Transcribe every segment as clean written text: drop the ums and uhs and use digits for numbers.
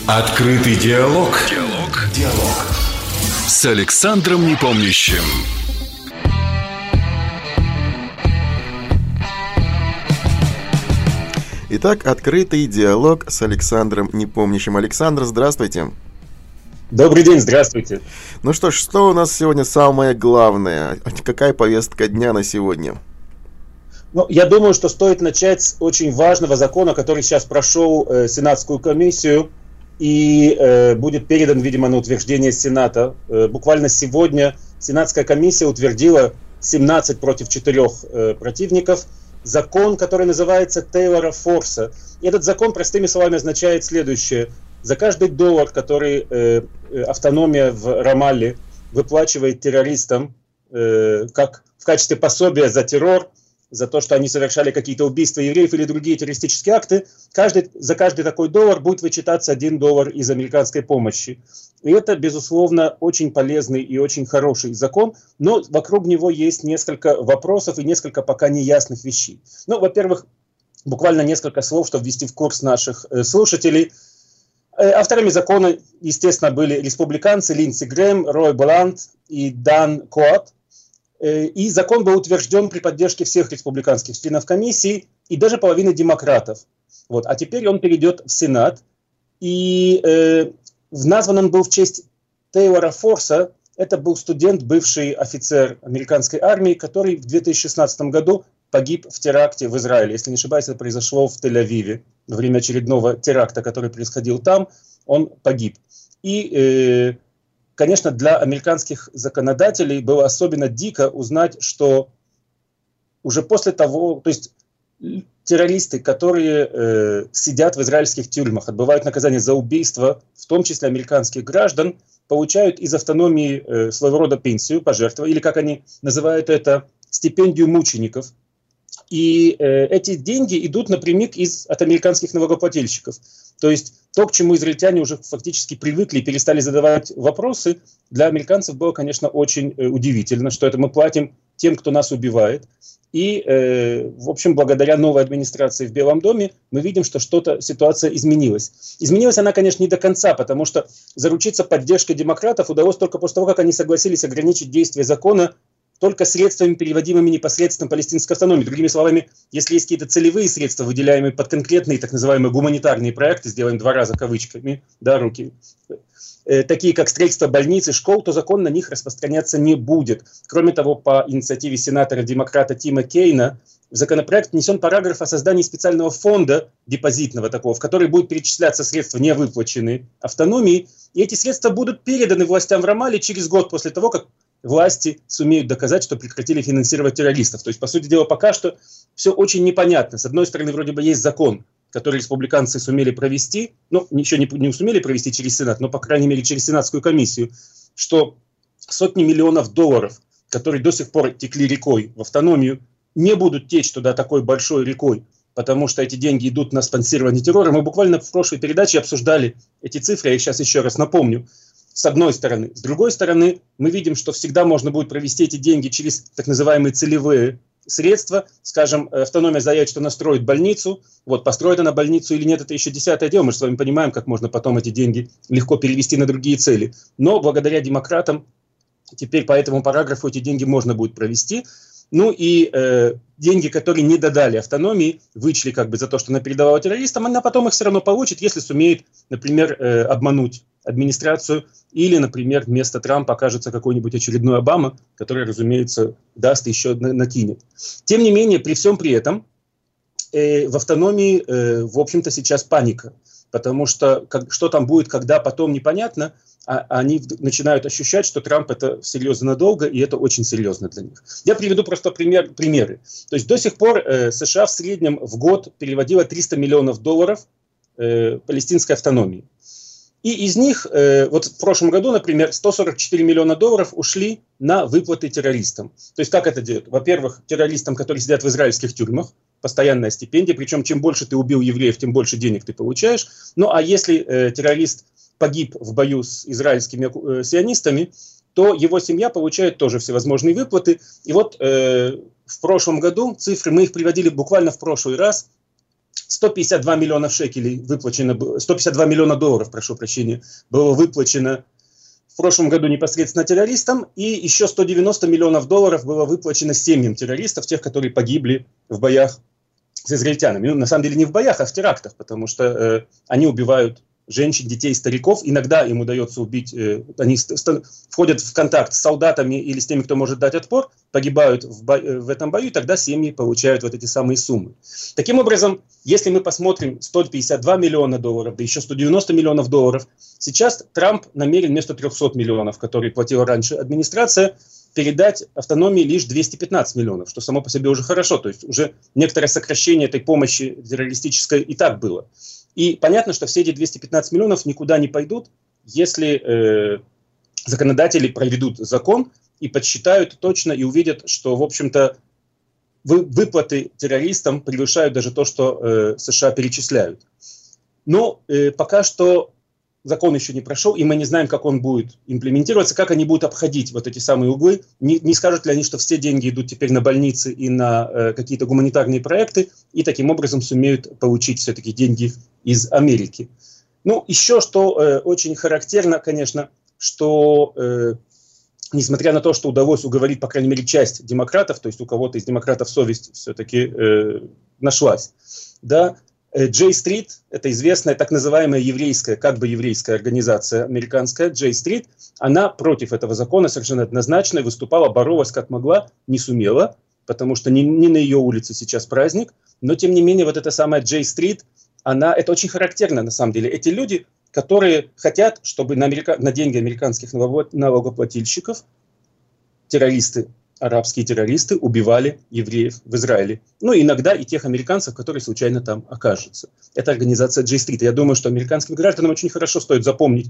Открытый диалог. С Александром Непомнящим. Итак, открытый диалог с Александром Непомнящим. Александр, здравствуйте. Добрый день, здравствуйте. Ну что ж, что у нас сегодня самое главное? Какая повестка дня на сегодня? Я думаю, что стоит начать с очень важного закона, который сейчас прошел Сенатскую комиссию и будет передан, видимо, на утверждение Сената. Буквально сегодня Сенатская комиссия утвердила 17 против 4 противников закон, который называется Тейлора Форса. И этот закон, простыми словами, означает следующее. За каждый доллар, который автономия в Рамалле выплачивает террористам как в качестве пособия за террор, за то, что они совершали какие-то убийства евреев или другие террористические акты, за каждый такой доллар будет вычитаться $1 из американской помощи. И это, безусловно, очень полезный и очень хороший закон, но вокруг него есть несколько вопросов и несколько пока неясных вещей. Во-первых, буквально несколько слов, чтобы ввести в курс наших слушателей. Авторами закона, естественно, были республиканцы Линдси Грэм, Рой Боланд и Дан Коат. И закон был утвержден при поддержке всех республиканских членов комиссии и даже половины демократов. А теперь он перейдет в Сенат. И назван он был в честь Тейлора Форса. Это был студент, бывший офицер американской армии, который в 2016 году погиб в теракте в Израиле. Если не ошибаюсь, это произошло в Тель-Авиве. Во время очередного теракта, который происходил там, он погиб. И, конечно, для американских законодателей было особенно дико узнать, что уже после того, то есть террористы, которые сидят в израильских тюрьмах, отбывают наказание за убийство, в том числе американских граждан, получают из автономии своего рода пенсию, пожертвования, или, как они называют это, стипендию мучеников. И эти деньги идут напрямик от американских налогоплательщиков. То есть то, к чему израильтяне уже фактически привыкли и перестали задавать вопросы, для американцев было, конечно, очень удивительно, что это мы платим тем, кто нас убивает. И, в общем, благодаря новой администрации в Белом доме мы видим, что ситуация изменилась. Изменилась она, конечно, не до конца, потому что заручиться поддержкой демократов удалось только после того, как они согласились ограничить действие закона только средствами, переводимыми непосредственно палестинской автономии. Другими словами, если есть какие-то целевые средства, выделяемые под конкретные так называемые гуманитарные проекты, сделаем 2 раза кавычками, руки, такие как строительство больниц и школ, то закон на них распространяться не будет. Кроме того, по инициативе сенатора-демократа Тима Кейна в законопроект внесен параграф о создании специального фонда депозитного такого, в который будут перечисляться средства, не выплаченные автономии, и эти средства будут переданы властям в Рамалле через год после того, как власти сумеют доказать, что прекратили финансировать террористов. То есть, по сути дела, пока что все очень непонятно. С одной стороны, вроде бы есть закон, который республиканцы сумели провести, еще не сумели провести через Сенат, но, по крайней мере, через Сенатскую комиссию, что сотни миллионов долларов, которые до сих пор текли рекой в автономию, не будут течь туда такой большой рекой, потому что эти деньги идут на спонсирование террора. Мы буквально в прошлой передаче обсуждали эти цифры, я их сейчас еще раз напомню. С одной стороны. С другой стороны, мы видим, что всегда можно будет провести эти деньги через так называемые целевые средства. Скажем, автономия заявит, что она строит больницу. Построит она больницу или нет, это еще 10-е дело. Мы же с вами понимаем, как можно потом эти деньги легко перевести на другие цели. Но благодаря демократам теперь по этому параграфу эти деньги можно будет провести. Деньги, которые не додали автономии, вычли за то, что она передавала террористам, она потом их все равно получит, если сумеет, например, обмануть администрацию, или, например, вместо Трампа окажется какой-нибудь очередной Обама, который, разумеется, даст еще накинет. Тем не менее, при всем при этом, в автономии, в общем-то, сейчас паника, потому что что там будет, когда, потом непонятно, они начинают ощущать, что Трамп это всерьез и надолго, и это очень серьезно для них. Я приведу просто примеры. То есть до сих пор США в среднем в год переводила $300 миллионов палестинской автономии. И из них, в прошлом году, например, $144 миллиона ушли на выплаты террористам. То есть как это делают? Во-первых, террористам, которые сидят в израильских тюрьмах, постоянная стипендия, причем чем больше ты убил евреев, тем больше денег ты получаешь. А если террорист погиб в бою с израильскими сионистами, то его семья получает тоже всевозможные выплаты. И в прошлом году цифры, мы их приводили буквально в прошлый раз, 152 миллиона шекелей выплачено, 152 миллиона долларов, прошу прощения, было выплачено в прошлом году непосредственно террористам, и еще 190 миллионов долларов было выплачено семьям террористов, тех, которые погибли в боях с израильтянами. Ну, на самом деле не в боях, а в терактах, потому что они убивают женщин, детей, стариков. Иногда им удается убить, они входят в контакт с солдатами или с теми, кто может дать отпор, погибают в этом бою, и тогда семьи получают вот эти самые суммы. Таким образом, если мы посмотрим 152 миллиона долларов, да еще 190 миллионов долларов, сейчас Трамп намерен вместо 300 миллионов, которые платила раньше администрация, передать автономии лишь 215 миллионов, что само по себе уже хорошо. То есть уже некоторое сокращение этой помощи террористической и так было. И понятно, что все эти 215 миллионов никуда не пойдут, если законодатели проведут закон и подсчитают точно и увидят, что, в общем-то, выплаты террористам превышают даже то, что США перечисляют. Но пока что закон еще не прошел, и мы не знаем, как он будет имплементироваться, как они будут обходить вот эти самые углы. Не скажут ли они, что все деньги идут теперь на больницы и на какие-то гуманитарные проекты, и таким образом сумеют получить все-таки деньги из Америки. Ну, еще что очень характерно, конечно, что несмотря на то, что удалось уговорить, по крайней мере, часть демократов, то есть у кого-то из демократов совесть все-таки нашлась, да, J-Street, это известная так называемая еврейская, как бы еврейская организация американская, J-Street, она против этого закона совершенно однозначно выступала, боролась как могла, не сумела, потому что не на ее улице сейчас праздник, но тем не менее вот эта самая J-Street, это очень характерно на самом деле. Эти люди, которые хотят, чтобы на деньги американских налогоплательщиков террористы, арабские террористы убивали евреев в Израиле. Ну, иногда и тех американцев, которые случайно там окажутся. Это организация J-Street. Я думаю, что американским гражданам очень хорошо стоит запомнить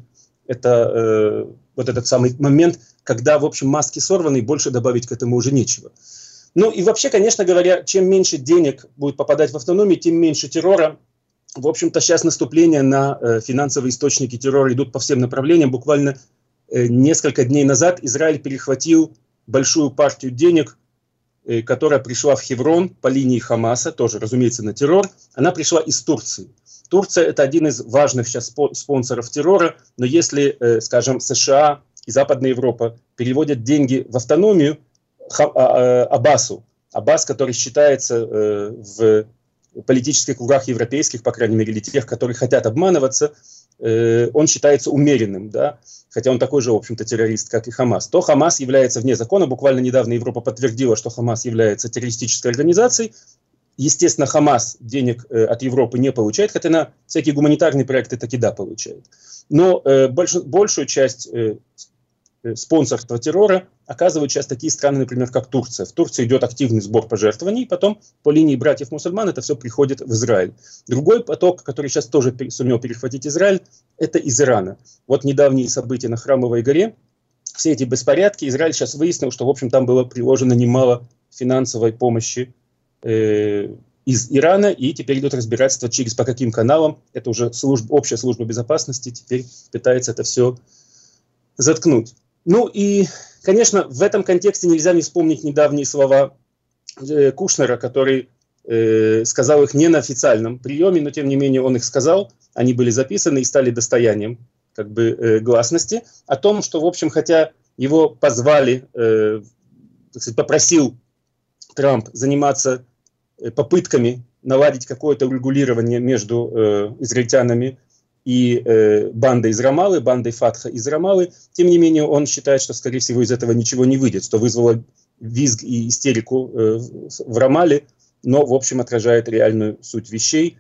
вот этот самый момент, когда, в общем, маски сорваны, и больше добавить к этому уже нечего. Ну, и вообще, конечно говоря, чем меньше денег будет попадать в автономию, тем меньше террора. В общем-то, сейчас наступления на финансовые источники террора идут по всем направлениям. Буквально несколько дней назад Израиль перехватил большую партию денег, которая пришла в Хеврон по линии Хамаса, тоже, разумеется, на террор. Она пришла из Турции. Турция – это один из важных сейчас спонсоров террора, но если, скажем, США и Западная Европа переводят деньги в автономию Аббасу, Аббас, который считается в политических кругах европейских, по крайней мере, или тех, которые хотят обманываться, он считается умеренным, да, хотя он такой же, в общем-то, террорист, как и Хамас, то Хамас является вне закона. Буквально недавно Европа подтвердила, что Хамас является террористической организацией. Естественно, Хамас денег от Европы не получает, хотя на всякие гуманитарные проекты таки да получает. Но большую часть спонсорства террора оказывают сейчас такие страны, например, как Турция. В Турции идет активный сбор пожертвований, и потом по линии братьев-мусульман это все приходит в Израиль. Другой поток, который сейчас тоже сумел перехватить Израиль, это из Ирана. Вот недавние события на Храмовой горе, все эти беспорядки, Израиль сейчас выяснил, что, в общем, там было приложено немало финансовой помощи из Ирана, и теперь идет разбирательство по каким каналам. Это уже общая служба безопасности теперь пытается это все заткнуть. Ну и, конечно, в этом контексте нельзя не вспомнить недавние слова Кушнера, который сказал их не на официальном приеме, но тем не менее он их сказал, они были записаны и стали достоянием как бы гласности, о том, что, в общем, хотя его позвали, так сказать, попросил Трамп заниматься попытками наладить какое-то урегулирование между израильтянами и бандой из Рамаллы, бандой Фатха из Рамаллы. Тем не менее, он считает, что, скорее всего, из этого ничего не выйдет, что вызвало визг и истерику в Рамалле, но, в общем, отражает реальную суть вещей.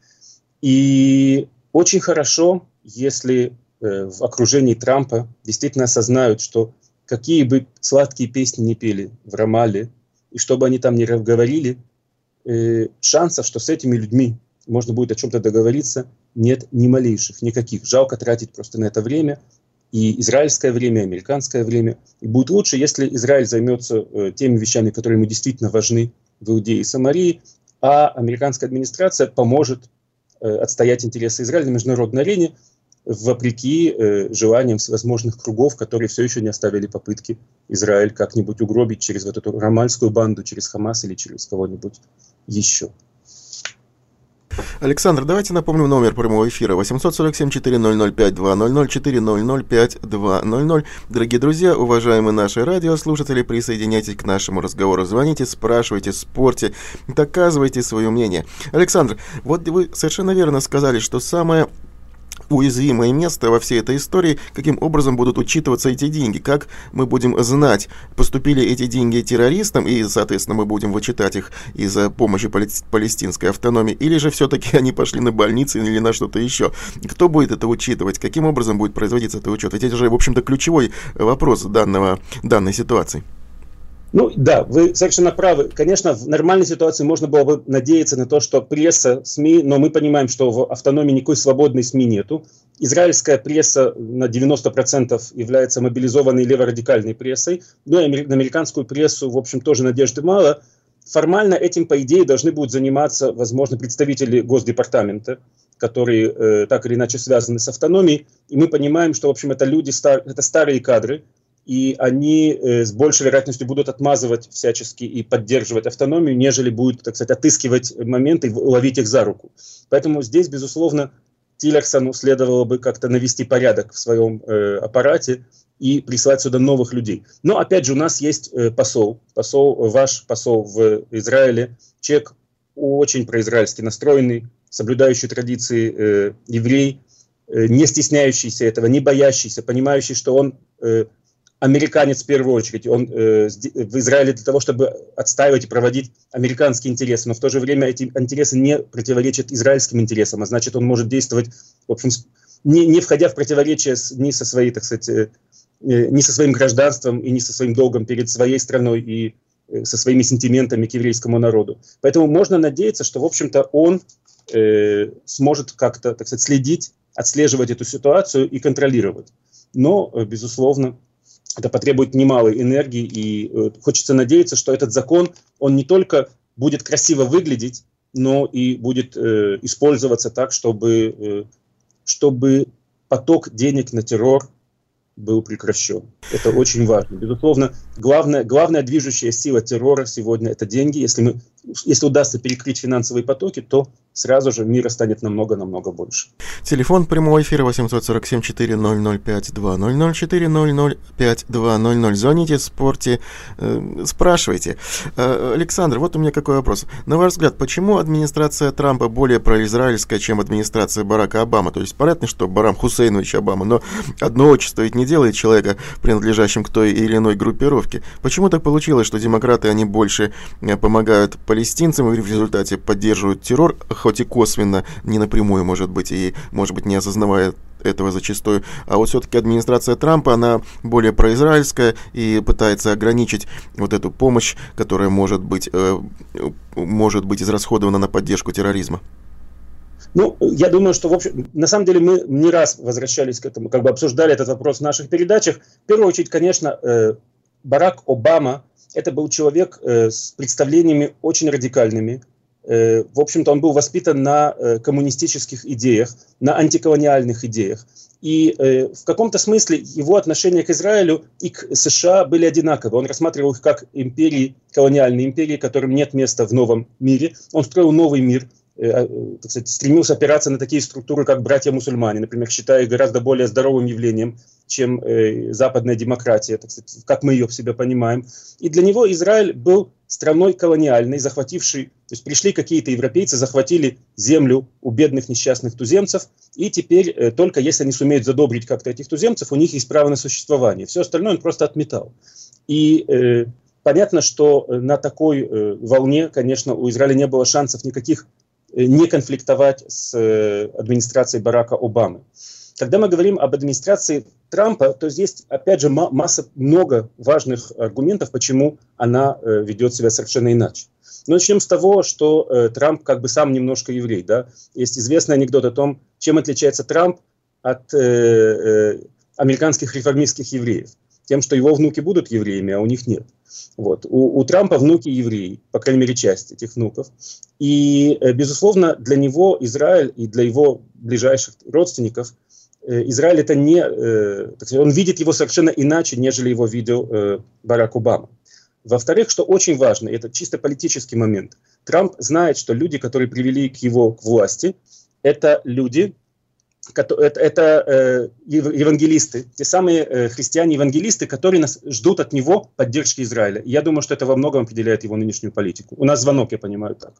И очень хорошо, если в окружении Трампа действительно осознают, что какие бы сладкие песни ни пели в Рамалле, и что бы они там ни говорили, шансов, что с этими людьми можно будет о чем-то договориться, нет ни малейших, никаких. Жалко тратить просто на это время, и израильское время, и американское время. И будет лучше, если Израиль займется теми вещами, которые ему действительно важны в Иудее и Самарии, а американская администрация поможет отстоять интересы Израиля на международной арене, вопреки желаниям всевозможных кругов, которые все еще не оставили попытки Израиль как-нибудь угробить через вот эту рамальскую банду, через Хамас или через кого-нибудь еще. Александр, давайте напомним номер прямого эфира 847-400-5200, Дорогие друзья, уважаемые наши радиослушатели, присоединяйтесь к нашему разговору, звоните, спрашивайте, спорьте, доказывайте свое мнение. Александр, вот вы совершенно верно сказали, что самое уязвимое место во всей этой истории, каким образом будут учитываться эти деньги, как мы будем знать, поступили эти деньги террористам, и, соответственно, мы будем вычитать их из-за помощи палестинской автономии, или же все-таки они пошли на больницы или на что-то еще. Кто будет это учитывать, каким образом будет производиться этот учет? Ведь это же, в общем-то, ключевой вопрос данной ситуации. Ну да, вы совершенно правы. Конечно, в нормальной ситуации можно было бы надеяться на то, что пресса, СМИ, но мы понимаем, что в автономии никакой свободной СМИ нету. Израильская пресса на 90% является мобилизованной леворадикальной прессой, но и на американскую прессу, в общем, тоже надежды мало. Формально этим, по идее, должны будут заниматься, возможно, представители Госдепартамента, которые так или иначе связаны с автономией. И мы понимаем, что, в общем, это люди, это старые кадры, и они с большей вероятностью будут отмазывать всячески и поддерживать автономию, нежели будут, так сказать, отыскивать моменты и ловить их за руку. Поэтому здесь, безусловно, Тиллерсону следовало бы как-то навести порядок в своем аппарате и прислать сюда новых людей. Но, опять же, у нас есть ваш посол в Израиле, человек очень произраильски настроенный, соблюдающий традиции еврей, не стесняющийся этого, не боящийся, понимающий, что он американец в первую очередь. Он в Израиле для того, чтобы отстаивать и проводить американские интересы, но в то же время эти интересы не противоречат израильским интересам, а значит, он может действовать, в общем, не входя в противоречие ни со своей, так сказать, ни со своим гражданством и ни со своим долгом перед своей страной и со своими сентиментами к еврейскому народу. Поэтому можно надеяться, что, в общем-то, он сможет как-то, так сказать, следить, отслеживать эту ситуацию и контролировать. Но, безусловно, это потребует немалой энергии, и хочется надеяться, что этот закон, он не только будет красиво выглядеть, но и будет использоваться так, чтобы поток денег на террор был прекращен. Это очень важно. Безусловно, главная движущая сила террора сегодня – это деньги. Если удастся перекрыть финансовые потоки, то сразу же мира станет намного-намного больше. Телефон прямого эфира 847-400-5200, 400-5200. Звоните, спорьте, спрашивайте. Александр, вот у меня какой вопрос. На ваш взгляд, почему администрация Трампа более произраильская, чем администрация Барака Обамы? То есть понятно, что Барам Хусейнович Обама, но одно отчество ведь не делает человека, принадлежащим к той или иной группировке. Почему так получилось, что демократы, они больше помогают палестинцам и в результате поддерживают террор, хоть и косвенно, не напрямую, может быть, и, может быть, не осознавая этого зачастую, а вот все-таки администрация Трампа, она более произраильская и пытается ограничить вот эту помощь, которая может быть израсходована на поддержку терроризма? Ну, я думаю, что, в общем, на самом деле мы не раз возвращались к этому, как бы обсуждали этот вопрос в наших передачах. В первую очередь, конечно, Барак Обама – это был человек с представлениями очень радикальными. В общем-то, он был воспитан на коммунистических идеях, на антиколониальных идеях. И в каком-то смысле его отношения к Израилю и к США были одинаковы. Он рассматривал их как империи, колониальные империи, которым нет места в новом мире. Он строил новый мир, так сказать, стремился опираться на такие структуры, как братья-мусульмане, например, считая их гораздо более здоровым явлением, чем западная демократия, так сказать, как мы ее в себе понимаем. И для него Израиль был страной колониальной, захватившей, то есть пришли какие-то европейцы, захватили землю у бедных несчастных туземцев, и теперь только если они сумеют задобрить как-то этих туземцев, у них есть право на существование. Все остальное он просто отметал. И понятно, что на такой волне, конечно, у Израиля не было шансов никаких не конфликтовать с администрацией Барака Обамы. Когда мы говорим об администрации Трампа, то здесь, опять же, много важных аргументов, почему она ведет себя совершенно иначе. Но начнем с того, что Трамп как бы сам немножко еврей. Да? Есть известный анекдот о том, чем отличается Трамп от американских реформистских евреев. Тем, что его внуки будут евреями, а у них нет. Вот. У Трампа внуки евреи, по крайней мере, часть этих внуков. И, безусловно, для него Израиль и для его ближайших родственников Израиль это не... Так сказать, он видит его совершенно иначе, нежели его видел Барак Обама. Во-вторых, что очень важно, это чисто политический момент, Трамп знает, что люди, которые привели его к власти, это люди, это евангелисты, те самые христиане-евангелисты, которые ждут от него поддержки Израиля. И я думаю, что это во многом определяет его нынешнюю политику. У нас звонок, я понимаю, так.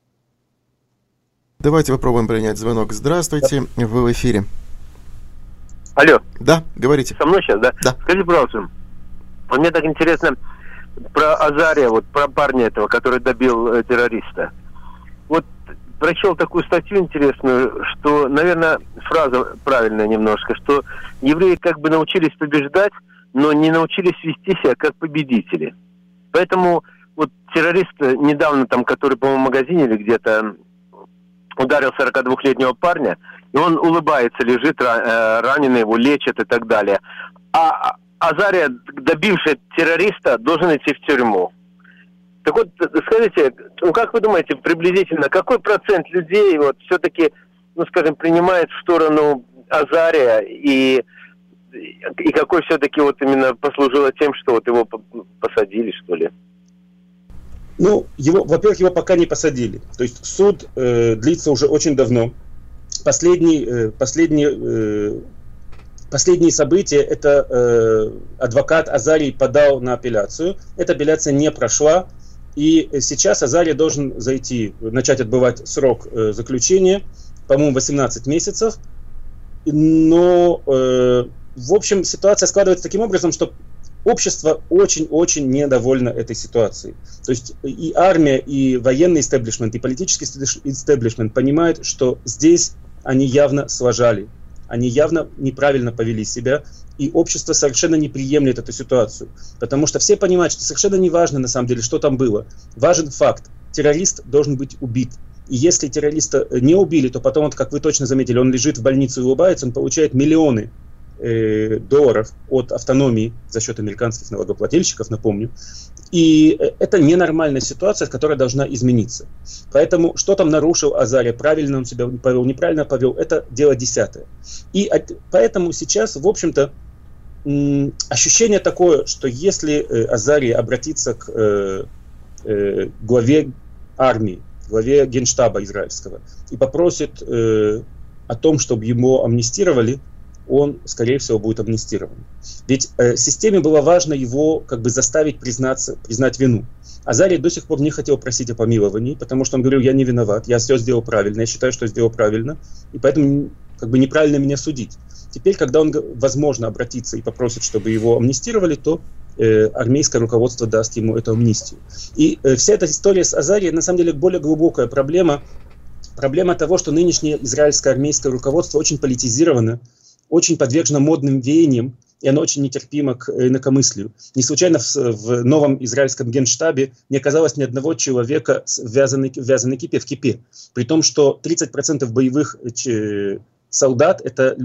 Давайте попробуем принять звонок. Здравствуйте, вы в эфире. Алло. Да, говорите. Со мной сейчас, да? Да. Скажите, пожалуйста, мне так интересно про Азария, вот про парня этого, который добил террориста. Вот прочел такую статью интересную, что, наверное, фраза правильная немножко, что евреи как бы научились побеждать, но не научились вести себя как победители. Поэтому вот террорист недавно там, который, по-моему, в магазине или где-то ударил 42-летнего парня, и он улыбается, лежит, раненый, его лечат и так далее. А Азария, добивший террориста, должен идти в тюрьму. Так вот, скажите, ну как вы думаете, приблизительно, какой процент людей вот все-таки, ну скажем, принимает в сторону Азария и какой все-таки вот именно послужило тем, что вот его посадили, что ли? Ну, во-первых, его пока не посадили. То есть суд длится уже очень давно. Последние события, это адвокат Азарий подал на апелляцию. Эта апелляция не прошла. И сейчас Азарий должен начать отбывать срок заключения, по-моему, 18 месяцев. Но, в общем, ситуация складывается таким образом, что общество очень-очень недовольно этой ситуацией. То есть и армия, и военный истеблишмент, и политический истеблишмент понимают, что здесь они явно сложали, они явно неправильно повели себя, и общество совершенно не приемлет эту ситуацию. Потому что все понимают, что совершенно не важно на самом деле, что там было. Важен факт. Террорист должен быть убит. И если террориста не убили, то потом, как вы точно заметили, он лежит в больнице и улыбается, он получает миллионы долларов от автономии за счет американских налогоплательщиков, напомню. И это ненормальная ситуация, которая должна измениться. Поэтому, что там нарушил Азария, правильно он себя повел, неправильно повел, это дело десятое. И поэтому сейчас, в общем-то, ощущение такое, что если Азарий обратится к главе армии, главе генштаба израильского, и попросит о том, чтобы его амнистировали, он, скорее всего, будет амнистирован. Ведь системе было важно его как бы заставить признать вину. Азарий до сих пор не хотел просить о помиловании, потому что он говорил: я не виноват, я все сделал правильно, я считаю, что сделал правильно, и поэтому как бы неправильно меня судить. Теперь, когда он, возможно, обратится и попросит, чтобы его амнистировали, то армейское руководство даст ему эту амнистию. И вся эта история с Азарией, на самом деле, более глубокая проблема. Проблема того, что нынешнее израильское армейское руководство очень политизировано, очень подвержено модным веяниям, и оно очень нетерпимо к инакомыслию. Не случайно в новом израильском генштабе не оказалось ни одного человека в вязаной кипе, в кипе. При том, что 30% боевых солдат – это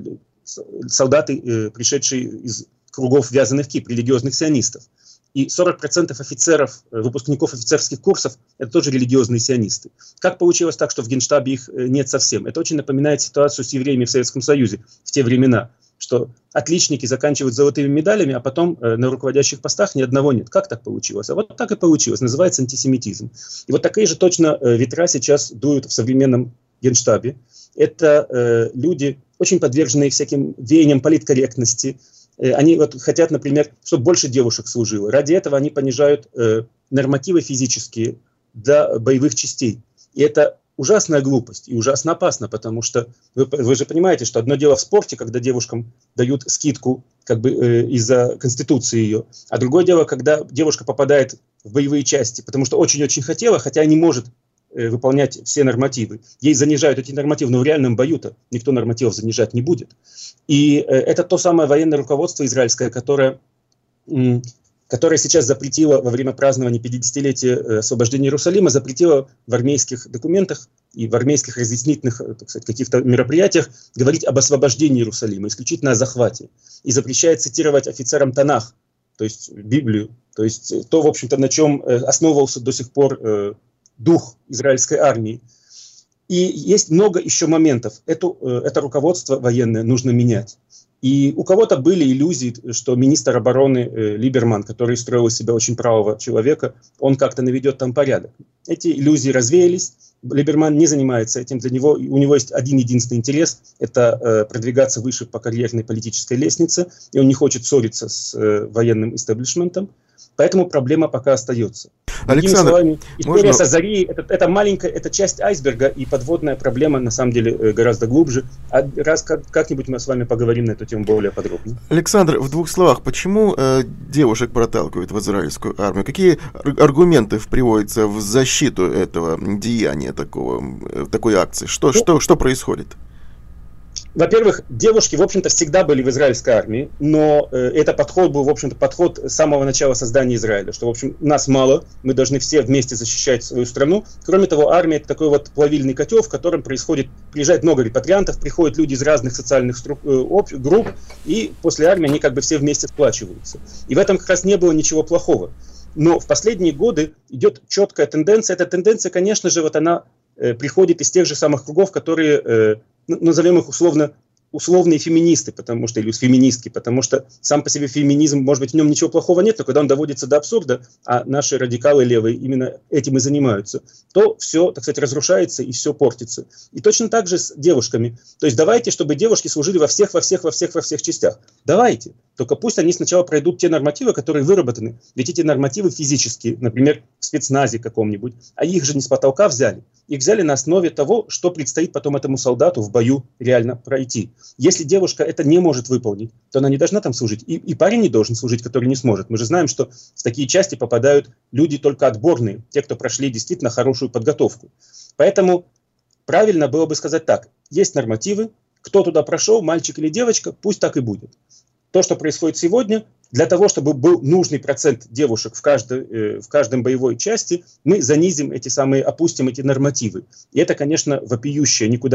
солдаты, пришедшие из кругов вязаных кип, религиозных сионистов. И 40% офицеров, выпускников офицерских курсов – это тоже религиозные сионисты. Как получилось так, что в Генштабе их нет совсем? Это очень напоминает ситуацию с евреями в Советском Союзе в те времена, что отличники заканчивают золотыми медалями, а потом на руководящих постах ни одного нет. Как так получилось? А вот так и получилось. Называется антисемитизм. И вот такие же точно ветра сейчас дуют в современном Генштабе. Это люди, очень подверженные всяким веяниям политкорректности. Они вот хотят, например, чтобы больше девушек служило. Ради этого они понижают нормативы физические для боевых частей. И это ужасная глупость и ужасно опасно, потому что вы же понимаете, что одно дело в спорте, когда девушкам дают скидку как бы из-за конституции ее, а другое дело, когда девушка попадает в боевые части, потому что очень-очень хотела, хотя не может выполнять все нормативы. Ей занижают эти нормативы, но в реальном бою-то никто нормативов занижать не будет. И это то самое военное руководство израильское, которое сейчас запретило во время празднования 50-летия освобождения Иерусалима, запретило в армейских документах и в армейских разъяснительных, так сказать, каких-то мероприятиях говорить об освобождении Иерусалима, исключительно о захвате. И запрещает цитировать офицерам Танах, то есть Библию, то есть то, в общем-то, на чем основывался до сих пор дух израильской армии. И есть много еще моментов. Это руководство военное нужно менять. И у кого-то были иллюзии, что министр обороны Либерман, который строил из себя очень правого человека, он как-то наведет там порядок. Эти иллюзии развеялись. Либерман не занимается этим. У него есть один единственный интерес – это продвигаться выше по карьерной политической лестнице, и он не хочет ссориться с военным истеблишментом. Поэтому проблема пока остается. Александр, словами, история с Азарией – это маленькая, это часть айсберга, и подводная проблема на самом деле гораздо глубже. А как-нибудь мы с вами поговорим на эту тему более подробно. Александр, в двух словах, почему девушек проталкивают в израильскую армию? Какие аргументы приводятся в защиту этого деяния, такой акции? Что происходит? Во-первых, девушки, в общем-то, всегда были в израильской армии, но этот подход был, в общем-то, подход с самого начала создания Израиля, что, в общем, нас мало, мы должны все вместе защищать свою страну. Кроме того, армия – это такой вот плавильный котел, в котором приезжает много репатриантов, приходят люди из разных социальных групп, и после армии они как бы все вместе сплачиваются. И в этом как раз не было ничего плохого. Но в последние годы идет четкая тенденция. Эта тенденция, конечно же, вот она приходит из тех же самых кругов, которые, назовем их условные феминисты, или феминистки, потому что сам по себе феминизм, может быть, в нем ничего плохого нет, но когда он доводится до абсурда, а наши радикалы левые именно этим и занимаются, то все, так сказать, разрушается и все портится. И точно так же с девушками. То есть давайте, чтобы девушки служили во всех частях. Давайте. Только пусть они сначала пройдут те нормативы, которые выработаны. Ведь эти нормативы физические, например, в спецназе каком-нибудь, а их же не с потолка взяли. Их взяли на основе того, что предстоит потом этому солдату в бою реально пройти. Если девушка это не может выполнить, то она не должна там служить. И парень не должен служить, который не сможет. Мы же знаем, что в такие части попадают люди только отборные, те, кто прошли действительно хорошую подготовку. Поэтому правильно было бы сказать так. Есть нормативы, кто туда прошел, мальчик или девочка, пусть так и будет. То, что происходит сегодня, для того, чтобы был нужный процент девушек в каждой боевой части, мы опустим эти нормативы. И это, конечно, вопиющее, никуда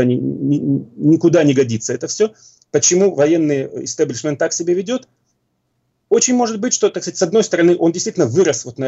не годится это все. Почему военный истеблишмент так себя ведет? Очень может быть, что, так сказать, с одной стороны, он действительно вырос вот в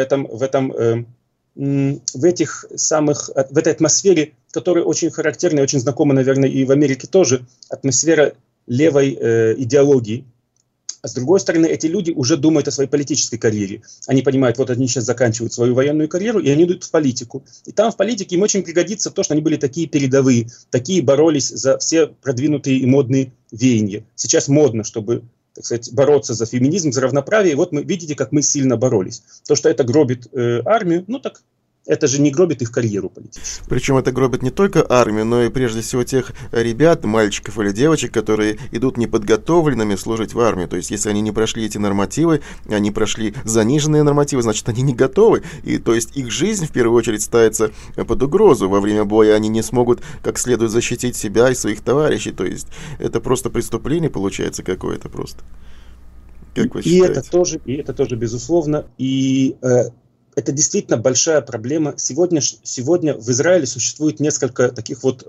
этой атмосфере, которая очень характерна и очень знакома, наверное, и в Америке тоже, атмосфера левой идеологии. А с другой стороны, эти люди уже думают о своей политической карьере. Они понимают, вот они сейчас заканчивают свою военную карьеру, и они идут в политику. И там в политике им очень пригодится то, что они были такие передовые, такие боролись за все продвинутые и модные веяния. Сейчас модно, чтобы, так сказать, бороться за феминизм, за равноправие. И вот видите, как мы сильно боролись. То, что это гробит армию, так это же не гробит их карьеру политическую. Причем это гробит не только армию, но и прежде всего тех ребят, мальчиков или девочек, которые идут неподготовленными служить в армию. То есть, если они не прошли эти нормативы, они прошли заниженные нормативы, значит, они не готовы. И то есть их жизнь в первую очередь ставится под угрозу. Во время боя они не смогут как следует защитить себя и своих товарищей. То есть это просто преступление получается какое-то просто. Как вы считаете? Это тоже безусловно. И это действительно большая проблема. Сегодня в Израиле существует несколько таких вот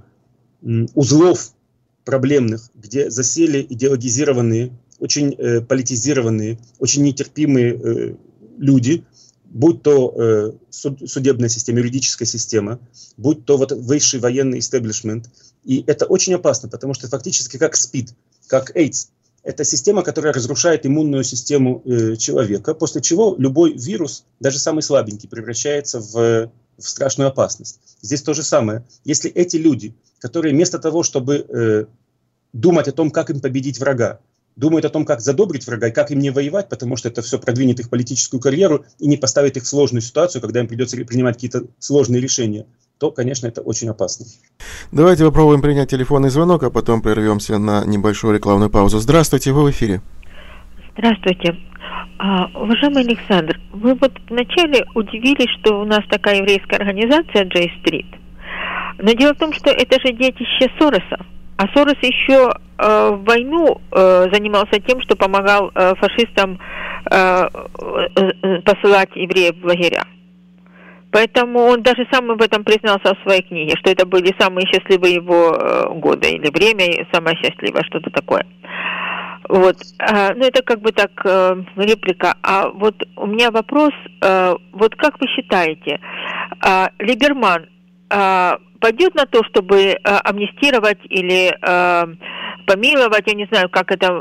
узлов проблемных, где засели идеологизированные, очень политизированные, очень нетерпимые люди, будь то судебная система, юридическая система, будь то вот высший военный истеблишмент. И это очень опасно, потому что фактически как СПИД, как AIDS. Это система, которая разрушает иммунную систему человека, после чего любой вирус, даже самый слабенький, превращается в страшную опасность. Здесь то же самое. Если эти люди, которые вместо того, чтобы думать о том, как им победить врага, думают о том, как задобрить врага и как им не воевать, потому что это все продвинет их политическую карьеру и не поставит их в сложную ситуацию, когда им придется принимать какие-то сложные решения, то, конечно, это очень опасно. Давайте попробуем принять телефонный звонок, а потом прервемся на небольшую рекламную паузу. Здравствуйте, вы в эфире. Здравствуйте. Уважаемый Александр, вы вот вначале удивились, что у нас такая еврейская организация J Street. Но дело в том, что это же детище Сороса. А Сорос еще в войну занимался тем, что помогал фашистам посылать евреев в лагеря. Поэтому он даже сам в этом признался в своей книге, что это были самые счастливые его годы, или время самое счастливое, что-то такое. Вот. Это как бы так реплика. А вот у меня вопрос, вот как вы считаете, Либерман пойдет на то, чтобы амнистировать или помиловать, я не знаю, как это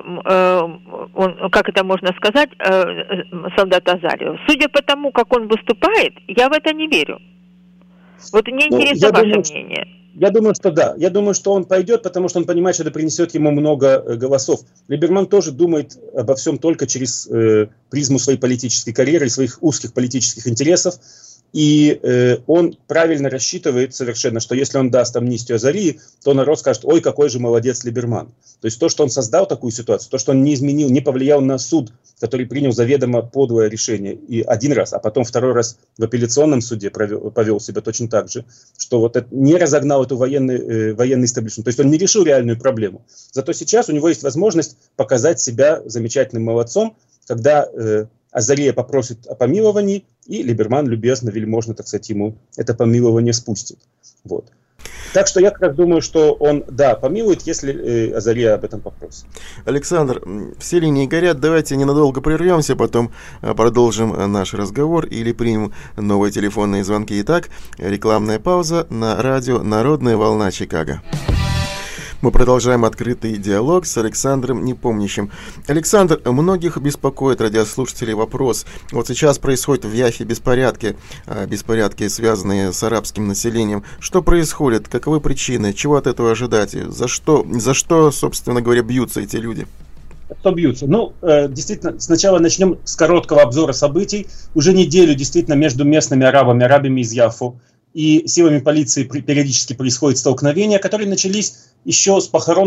можно сказать, солдат Азарию. Судя по тому, как он выступает, я в это не верю. Вот мне интересно ваше мнение. Я думаю, что да. Я думаю, что он пойдет, потому что он понимает, что это принесет ему много голосов. Либерман тоже думает обо всем только через призму своей политической карьеры и своих узких политических интересов. И он правильно рассчитывает совершенно, что если он даст амнистию Азарии, то народ скажет: ой, какой же молодец Либерман. То есть то, что он создал такую ситуацию, то, что он не изменил, не повлиял на суд, который принял заведомо подлое решение и один раз, а потом второй раз в апелляционном суде повел себя точно так же, что вот это не разогнал эту военный истеблишмент. То есть он не решил реальную проблему. Зато сейчас у него есть возможность показать себя замечательным молодцом, когда Азария попросит о помиловании, и Либерман любезно, вельможно, так сказать, ему это помилование спустит. Вот. Так что я как раз думаю, что он, да, помилует, если Азария об этом попросит. Александр, все линии горят, давайте ненадолго прервемся, потом продолжим наш разговор или примем новые телефонные звонки. Итак, рекламная пауза на радио «Народная волна Чикаго». Мы продолжаем открытый диалог с Александром Непомнящим. Александр, многих беспокоит, радиослушателей, вопрос. Вот сейчас происходят в Яффе беспорядки, связанные с арабским населением. Что происходит? Каковы причины? Чего от этого ожидать? За что, собственно говоря, бьются эти люди? Кто бьются? Ну, действительно, сначала начнем с короткого обзора событий. Уже неделю действительно между местными арабами из Яффу и силами полиции периодически происходят столкновения, которые начались еще с похорон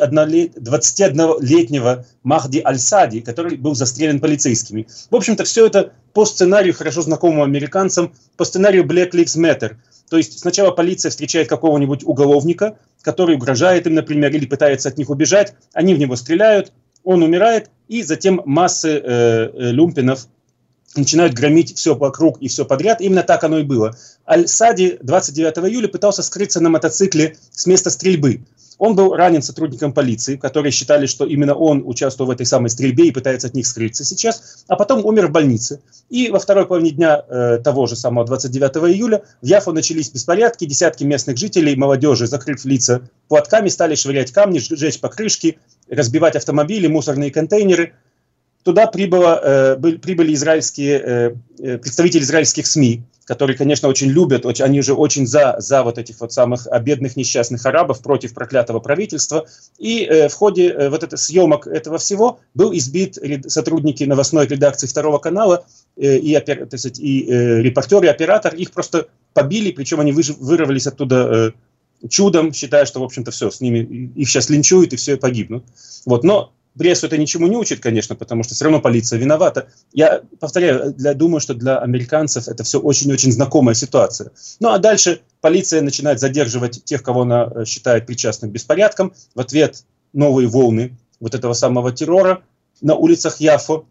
21-летнего Махди Аль-Сади, который был застрелен полицейскими. В общем-то, все это по сценарию, хорошо знакомому американцам, по сценарию Black Lives Matter. То есть сначала полиция встречает какого-нибудь уголовника, который угрожает им, например, или пытается от них убежать, они в него стреляют, он умирает, и затем массы люмпинов начинают громить все вокруг и все подряд. Именно так оно и было. Аль-Сади 29 июля пытался скрыться на мотоцикле с места стрельбы. Он был ранен сотрудником полиции, которые считали, что именно он участвовал в этой самой стрельбе и пытается от них скрыться сейчас, а потом умер в больнице. И во второй половине дня того же самого 29 июля в Яффу начались беспорядки, десятки местных жителей, молодежи, закрыв лица платками, стали швырять камни, сжечь покрышки, разбивать автомобили, мусорные контейнеры. Туда прибыли представители израильских СМИ, которые, конечно, очень любят, они же очень за вот этих вот самых бедных, несчастных арабов, против проклятого правительства. И в ходе вот съемок этого всего был избит сотрудники новостной редакции Второго канала и репортер, и оператор. Их просто побили, причем они вырвались оттуда чудом, считая, что, в общем-то, все, с ними их сейчас линчуют и все погибнут. Вот, но прессу это ничему не учит, конечно, потому что все равно полиция виновата. Я повторяю, думаю, что для американцев это все очень-очень знакомая ситуация. Ну а дальше полиция начинает задерживать тех, кого она считает причастным к беспорядкам. В ответ новые волны вот этого самого террора на улицах Яффу.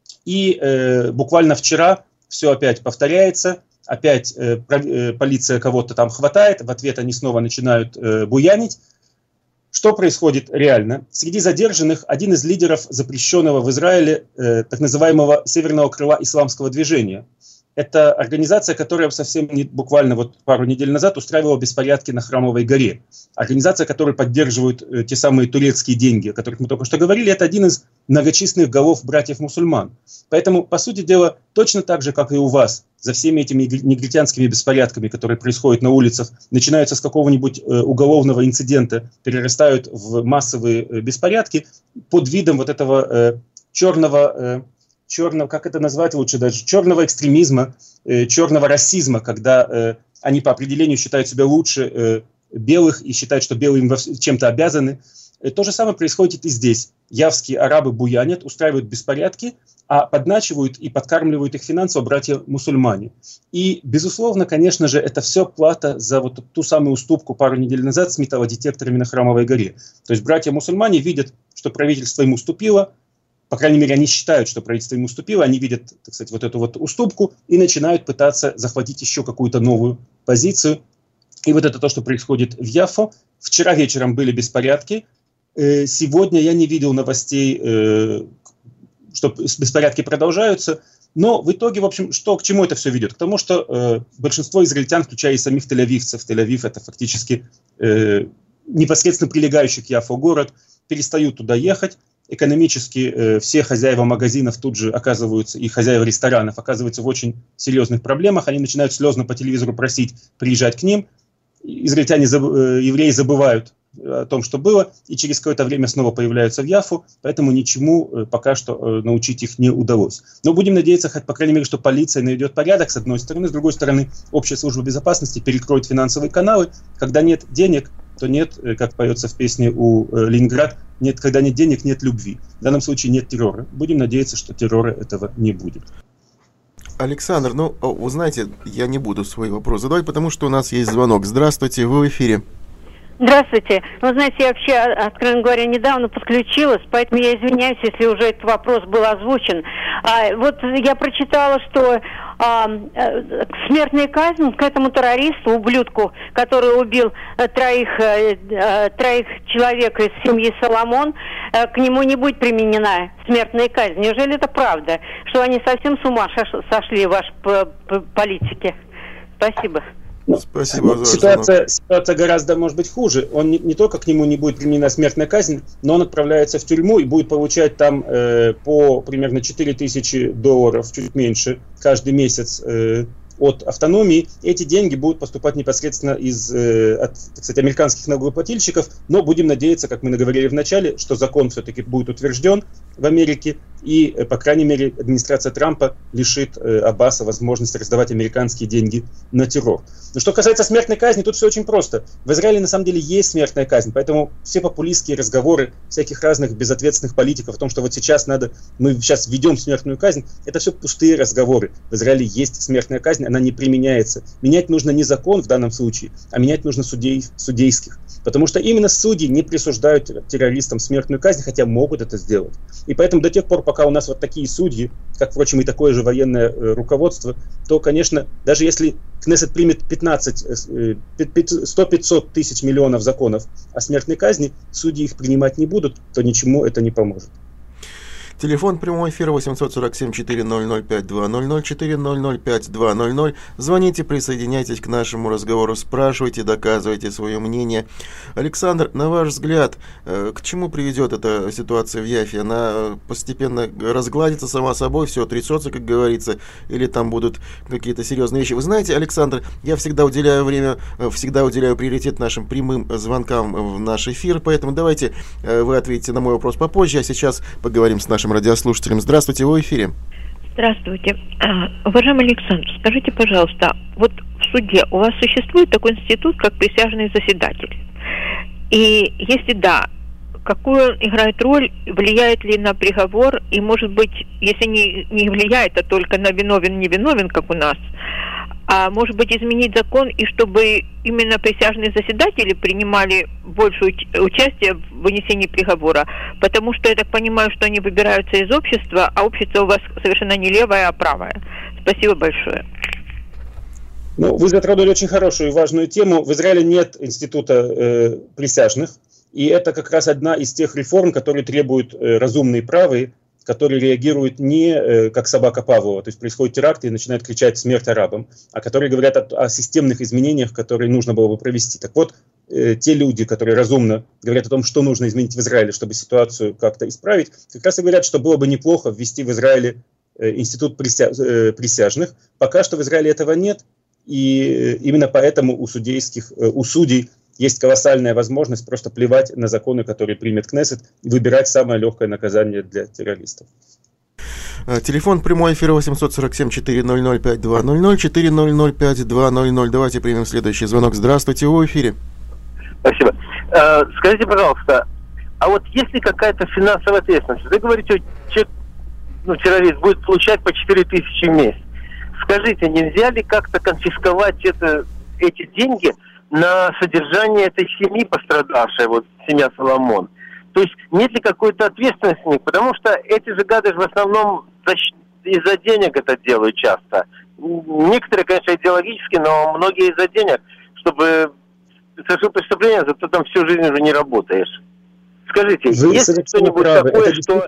И буквально вчера все опять повторяется. Опять полиция кого-то там хватает, в ответ они снова начинают буянить. Что происходит реально? Среди задержанных один из лидеров запрещенного в Израиле так называемого Северного крыла исламского движения. Это организация, которая буквально пару недель назад устраивала беспорядки на Храмовой горе. Организация, которая поддерживает те самые турецкие деньги, о которых мы только что говорили, это один из многочисленных голов братьев-мусульман. Поэтому, по сути дела, точно так же, как и у вас, за всеми этими негритянскими беспорядками, которые происходят на улицах, начинаются с какого-нибудь уголовного инцидента, перерастают в массовые беспорядки под видом вот этого черного, как это назвать лучше даже, черного экстремизма, черного расизма, когда они по определению считают себя лучше белых и считают, что белые им чем-то обязаны. То же самое происходит и здесь. Явские арабы буянят, устраивают беспорядки, а подначивают и подкармливают их финансово братья-мусульмане. И, безусловно, конечно же, это все плата за вот ту самую уступку пару недель назад с металлодетекторами на Храмовой горе. То есть братья-мусульмане видят, что правительство им уступило, по крайней мере, они считают, что правительство им уступило, они видят, так сказать, вот эту вот уступку и начинают пытаться захватить еще какую-то новую позицию. И вот это то, что происходит в Яффу. Вчера вечером были беспорядки. Сегодня я не видел новостей, что беспорядки продолжаются. Но в итоге, в общем, к чему это все ведет? К тому, что большинство израильтян, включая и самих тель-авивцев, Тель-Авив это фактически непосредственно прилегающий к Яффу город, перестают туда ехать. Экономически все хозяева магазинов тут же оказываются, и хозяева ресторанов оказываются в очень серьезных проблемах. Они начинают слезно по телевизору просить приезжать к ним. Израильтяне, евреи забывают о том, что было, и через какое-то время снова появляются в Яффу, поэтому ничему пока что научить их не удалось. Но будем надеяться, хоть по крайней мере, что полиция наведет порядок, с одной стороны, с другой стороны, общая служба безопасности перекроет финансовые каналы. Когда нет денег, то нет, как поется в песне у Ленинград, нет, когда нет денег, нет любви. В данном случае нет террора. Будем надеяться, что террора этого не будет. Александр, ну, вы знаете, я не буду свой вопрос задавать, потому что у нас есть звонок. Здравствуйте, вы в эфире. Здравствуйте. Ну, знаете, я вообще, откровенно говоря, недавно подключилась, поэтому я извиняюсь, если уже этот вопрос был озвучен. Вот я прочитала, что смертная казнь к этому террористу, ублюдку, который убил троих человек из семьи Соломон, к нему не будет применена смертная казнь. Неужели это правда, что они совсем с ума сошли, ваши политики? Спасибо. Спасибо. Ситуация гораздо, может быть, хуже. Он не только к нему не будет применена смертная казнь, но он отправляется в тюрьму и будет получать там по примерно $4000, чуть меньше, каждый месяц от автономии. Эти деньги будут поступать непосредственно от, так сказать, американских налогоплательщиков, но будем надеяться, как мы наговорили в начале, что закон все-таки будет утвержден в Америке, и, по крайней мере, администрация Трампа лишит Аббаса возможности раздавать американские деньги на террор. Но что касается смертной казни, тут все очень просто. В Израиле на самом деле есть смертная казнь, поэтому все популистские разговоры всяких разных безответственных политиков о том, что вот мы сейчас введем смертную казнь, это все пустые разговоры. В Израиле есть смертная казнь, она не применяется. Менять нужно не закон в данном случае, а менять нужно судейских. Потому что именно судьи не присуждают террористам смертную казнь, хотя могут это сделать. И поэтому до тех пор, пока у нас вот такие судьи, как, впрочем, и такое же военное руководство, то, конечно, даже если Кнессет примет 100-500 тысяч миллионов законов о смертной казни, судьи их принимать не будут, то ничему это не поможет. Телефон прямого эфира 847-400-5200, 400-5200. Звоните, присоединяйтесь к нашему разговору, спрашивайте, доказывайте свое мнение. Александр, на ваш взгляд, к чему приведет эта ситуация в Яффе? Она постепенно разгладится сама собой, все трясется, как говорится, или там будут какие-то серьезные вещи? Вы знаете, Александр, я всегда уделяю приоритет нашим прямым звонкам в наш эфир, поэтому давайте вы ответите на мой вопрос попозже, а сейчас поговорим с нашим радиослушателям. Здравствуйте, вы в эфире. Здравствуйте. Уважаемый Александр, скажите, пожалуйста, вот в суде у вас существует такой институт, как присяжный заседатель? И если да, какую он играет роль, влияет ли на приговор, и, может быть, если не влияет, а только на виновен-невиновен, как у нас, а может быть изменить закон, и чтобы именно присяжные заседатели принимали большее участие в вынесении приговора, потому что я так понимаю, что они выбираются из общества, а общество у вас совершенно не левое, а правое. Спасибо большое. Ну, вы затронули очень хорошую и важную тему. В Израиле нет института присяжных, и это как раз одна из тех реформ, которые требуют разумные правые, которые реагируют не как собака Павлова, то есть происходит теракт и начинают кричать «смерть арабам», а которые говорят о системных изменениях, которые нужно было бы провести. Так вот, те люди, которые разумно говорят о том, что нужно изменить в Израиле, чтобы ситуацию как-то исправить, как раз и говорят, что было бы неплохо ввести в Израиле институт присяжных. Пока что в Израиле этого нет, и именно поэтому у судей есть колоссальная возможность просто плевать на законы, которые примет Кнессет, и выбирать самое легкое наказание для террористов. Телефон прямой эфира 847-400-5200, 400-5200. Давайте примем следующий звонок. Здравствуйте, вы в эфире. Спасибо. Скажите, пожалуйста, а вот есть ли какая-то финансовая ответственность? Вы говорите, террорист будет получать по 4000 в месяц. Скажите, нельзя ли как-то конфисковать эти деньги на содержание этой семьи пострадавшей, семья Соломон? То есть нет ли какой-то ответственности у них? Потому что эти же гады в основном из-за денег это делают часто. Некоторые, конечно, идеологически, но многие из-за денег, чтобы совершил преступление, зато там всю жизнь уже не работаешь. Скажите, Вы есть что-нибудь такое, что...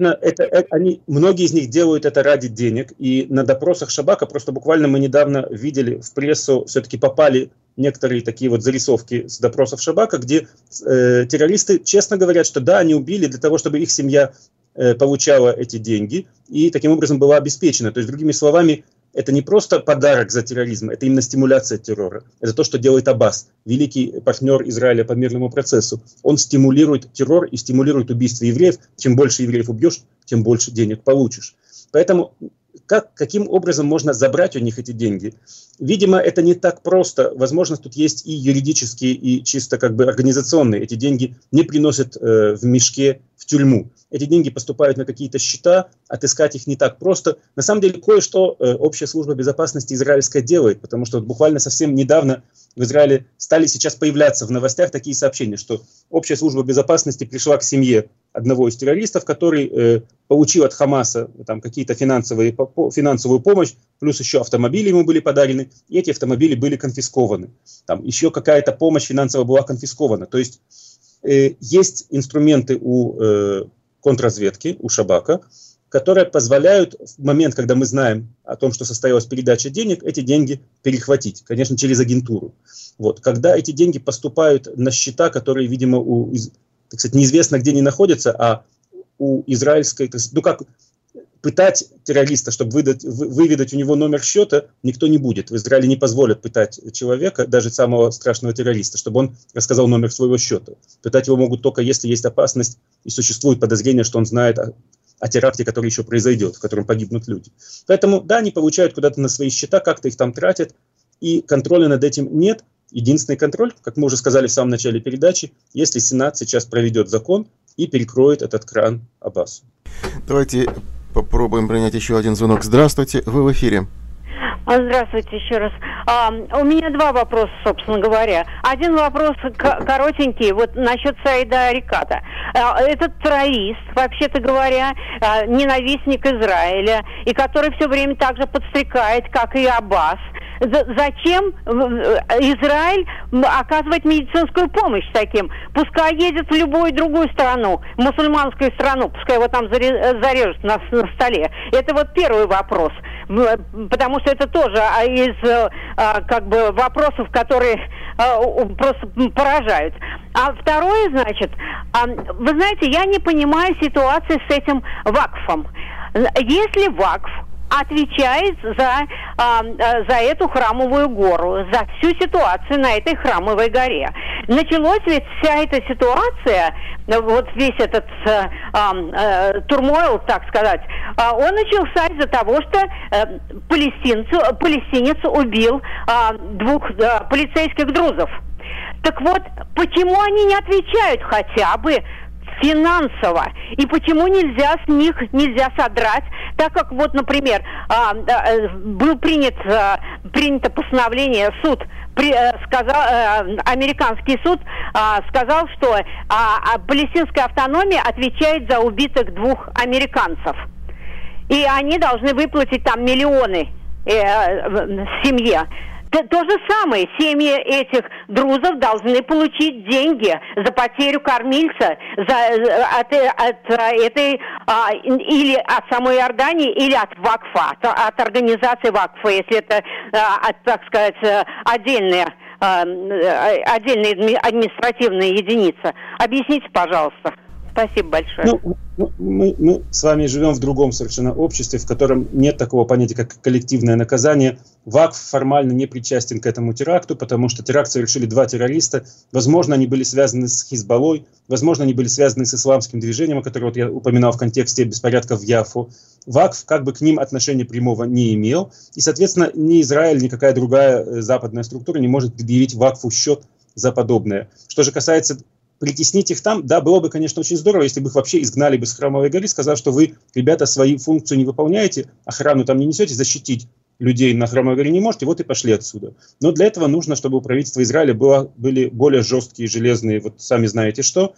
Многие из них делают это ради денег, и на допросах Шабака, просто буквально мы недавно видели в прессу, все-таки попали некоторые такие вот зарисовки с допросов Шабака, где террористы честно говорят, что да, они убили для того, чтобы их семья получала эти деньги, и таким образом была обеспечена. То есть, другими словами, это не просто подарок за терроризм, это именно стимуляция террора. Это то, что делает Аббас, великий партнер Израиля по мирному процессу. Он стимулирует террор и стимулирует убийство евреев. Чем больше евреев убьешь, тем больше денег получишь. Поэтому каким образом можно забрать у них эти деньги? Видимо, это не так просто. Возможно, тут есть и юридические, и чисто как бы организационные. Эти деньги не приносят в мешке в тюрьму. Эти деньги поступают на какие-то счета, отыскать их не так просто. На самом деле, кое-что Общая служба безопасности израильская делает, потому что буквально совсем недавно в Израиле стали сейчас появляться в новостях такие сообщения, что Общая служба безопасности пришла к семье одного из террористов, который получил от Хамаса там какие-то финансовую помощь, плюс еще автомобили ему были подарены, и эти автомобили были конфискованы. Там еще какая-то помощь финансовая была конфискована. То есть есть инструменты у контрразведки, у Шабака, которые позволяют в момент, когда мы знаем о том, что состоялась передача денег, эти деньги перехватить, конечно, через агентуру. Вот. Когда эти деньги поступают на счета, которые, видимо, так сказать, неизвестно, где они находятся, а у израильской... как пытать террориста, чтобы выведать у него номер счета, никто не будет. В Израиле не позволят пытать человека, даже самого страшного террориста, чтобы он рассказал номер своего счета. Пытать его могут только, если есть опасность и существует подозрение, что он знает о теракте, который еще произойдет, в котором погибнут люди. Поэтому, да, они получают куда-то на свои счета, как-то их там тратят, и контроля над этим нет. Единственный контроль, как мы уже сказали в самом начале передачи, если Сенат сейчас проведет закон и перекроет этот кран Аббасу. Давайте попробуем принять еще один звонок. Здравствуйте, вы в эфире. Здравствуйте еще раз. У меня два вопроса, собственно говоря. Один вопрос коротенький, вот насчет Саида Ариката. Этот террорист, вообще-то говоря, ненавистник Израиля, и который все время так же подстрекает, как и Аббас. Зачем Израиль оказывает медицинскую помощь таким? Пускай едет в любую другую страну, мусульманскую страну, пускай его там зарежут на столе. Это вот первый вопрос. Потому что это тоже из как бы вопросов, которые просто поражают. А второе, значит, вы знаете, я не понимаю ситуации с этим вакфом. Если вакф отвечает за эту храмовую гору, за всю ситуацию на этой храмовой горе. Началась ведь вся эта ситуация, вот весь этот турмойл, так сказать, он начался из-за того, что палестинец убил двух полицейских друзов. Так вот, почему они не отвечают хотя бы финансово? И почему нельзя содрать, так как вот, например, было принято постановление, американский суд сказал, что палестинская автономия отвечает за убитых двух американцев. И они должны выплатить там миллионы семье. То же самое, семьи этих друзов должны получить деньги за потерю кормильца от этой или от самой Иордании, или от Вакфа, от организации Вакфа, если это, так сказать, отдельная административная единица. Объясните, пожалуйста. Спасибо большое. Мы с вами живем в другом совершенно обществе, в котором нет такого понятия, как коллективное наказание. ВАКФ формально не причастен к этому теракту, потому что теракт совершили два террориста. Возможно, они были связаны с Хизбаллой, возможно, они были связаны с исламским движением, которое вот я упоминал в контексте беспорядков в Яффу. ВАКФ как бы к ним отношения прямого не имел. И, соответственно, ни Израиль, ни какая другая западная структура не может предъявить ВАКФу счет за подобное. Что же касается притеснить их там, да, было бы, конечно, очень здорово, если бы их вообще изгнали бы с Храмовой горы, сказав, что вы, ребята, свои функции не выполняете, охрану там не несете, защитить людей на Храмовой горе не можете, вот и пошли отсюда. Но для этого нужно, чтобы у правительства Израиля были более жесткие, железные, вот сами знаете что,